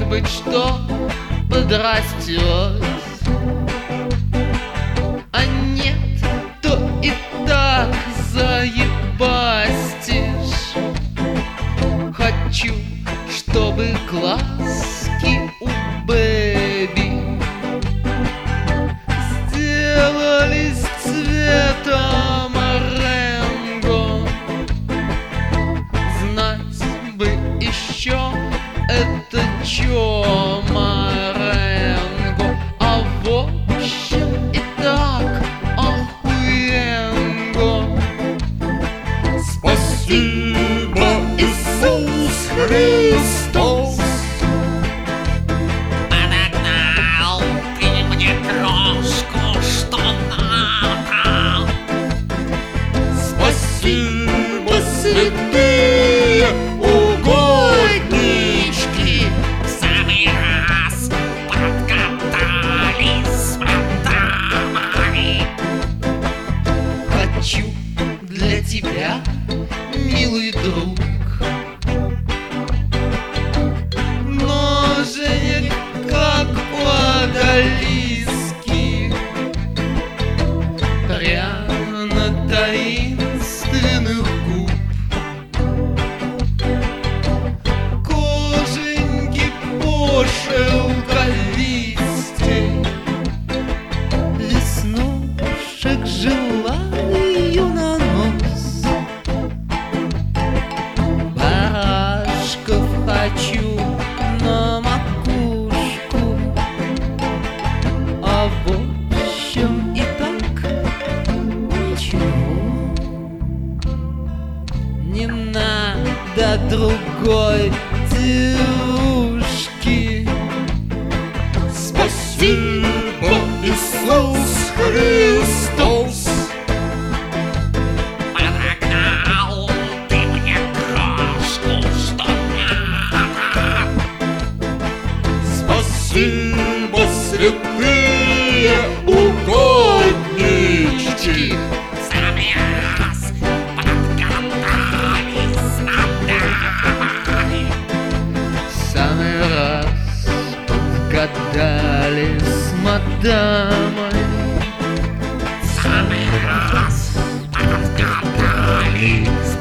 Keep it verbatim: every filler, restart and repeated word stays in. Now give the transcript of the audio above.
быть, что подрастет, а нет, то и так заебастишь. Хочу, чтобы глазки у бэби сделались цветом оренго. Знать бы еще это чё Маренго, а в общем и так охуенго. Спасибо, Иисус Христос, подогнал ты мне крошку, что надо. спасибо, святые угоднички. В самый раз подкатались с братами. Хочу для тебя, милый друг, ноженек, как у одолиских, пряно-таинственных губ, коженьки по шелковистей, веснушек желаю на нос. Барашков хочу на макушку, а в общем и так ничего. Не надо другой девушки. Спасибо, Иисус Христос, Подогнал ты мне крошку, что надо. спасибо, святые угоднички. В самый раз подкатались с братами. Самый раз подгадали с мадамой. В самый раз подкатались с